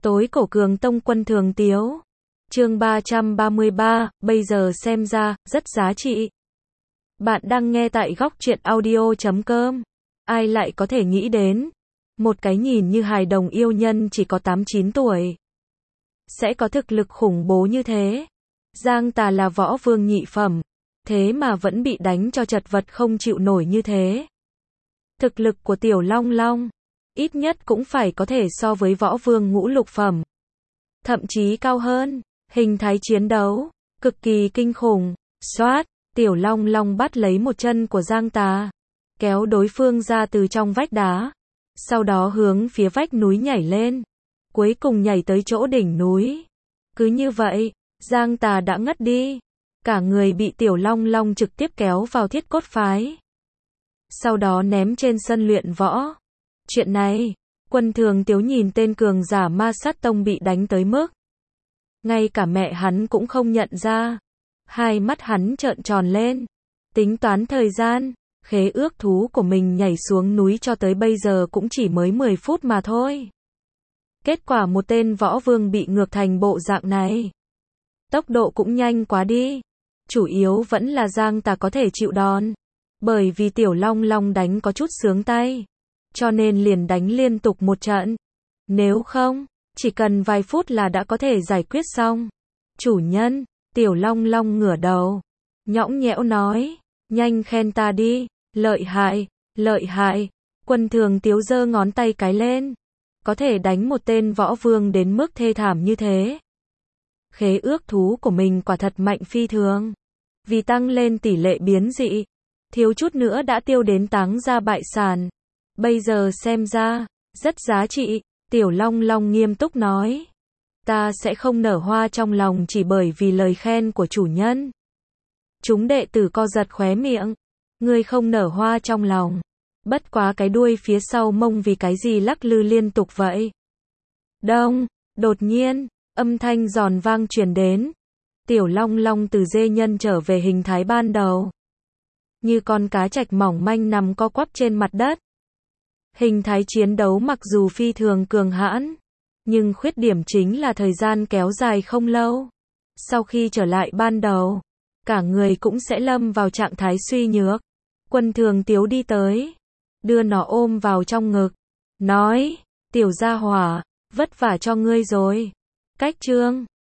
Tối cổ cường tông quân thường tiếu. Chương 333, bây giờ xem ra, rất giá trị. Bạn đang nghe tại góc truyện audio.com. Ai lại có thể nghĩ đến, một cái nhìn như hài đồng yêu nhân chỉ có 8-9 tuổi. Sẽ có thực lực khủng bố như thế. Giang Tà là võ vương nhị phẩm, thế mà vẫn bị đánh cho chật vật không chịu nổi như thế. Thực lực của Tiểu Long Long, ít nhất cũng phải có thể so với võ vương ngũ lục phẩm. Thậm chí cao hơn, hình thái chiến đấu, cực kỳ kinh khủng. Xoát, Tiểu Long Long bắt lấy một chân của Giang Tà, kéo đối phương ra từ trong vách đá. Sau đó hướng phía vách núi nhảy lên, cuối cùng nhảy tới chỗ đỉnh núi. Cứ như vậy, Giang Tà đã ngất đi, cả người bị Tiểu Long Long trực tiếp kéo vào Thiết Cốt Phái. Sau đó ném trên sân luyện võ. Chuyện này, Quân Thường Tiếu nhìn tên cường giả Ma Sát Tông bị đánh tới mức ngay cả mẹ hắn cũng không nhận ra. Hai mắt hắn trợn tròn lên, tính toán thời gian, khế ước thú của mình nhảy xuống núi cho tới bây giờ cũng chỉ mới 10 phút mà thôi. Kết quả một tên võ vương bị ngược thành bộ dạng này. Tốc độ cũng nhanh quá đi. Chủ yếu vẫn là Giang Tà có thể chịu đòn. Bởi vì Tiểu Long Long đánh có chút sướng tay, cho nên liền đánh liên tục một trận. Nếu không, chỉ cần vài phút là đã có thể giải quyết xong. Chủ nhân, Tiểu Long Long ngửa đầu, nhõng nhẽo nói, nhanh khen ta đi, lợi hại, lợi hại. Quân Thường Tiếu giơ ngón tay cái lên, có thể đánh một tên võ vương đến mức thê thảm như thế. Khế ước thú của mình quả thật mạnh phi thường. Vì tăng lên tỷ lệ biến dị, thiếu chút nữa đã tiêu đến táng ra bại sản. Bây giờ xem ra, rất giá trị. Tiểu Long Long nghiêm túc nói, ta sẽ không nở hoa trong lòng chỉ bởi vì lời khen của chủ nhân. Chúng đệ tử co giật khóe miệng. Ngươi không nở hoa trong lòng, bất quá cái đuôi phía sau mông vì cái gì lắc lư liên tục vậy? Đông, đột nhiên, âm thanh giòn vang truyền đến. Tiểu Long Long từ dê nhân trở về hình thái ban đầu, như con cá trạch mỏng manh nằm co quắp trên mặt đất. Hình thái chiến đấu mặc dù phi thường cường hãn, nhưng khuyết điểm chính là thời gian kéo dài không lâu. Sau khi trở lại ban đầu, cả người cũng sẽ lâm vào trạng thái suy nhược. Quân Thường Tiếu đi tới, đưa nó ôm vào trong ngực, nói, Tiểu gia hỏa, vất vả cho ngươi rồi. Cách chương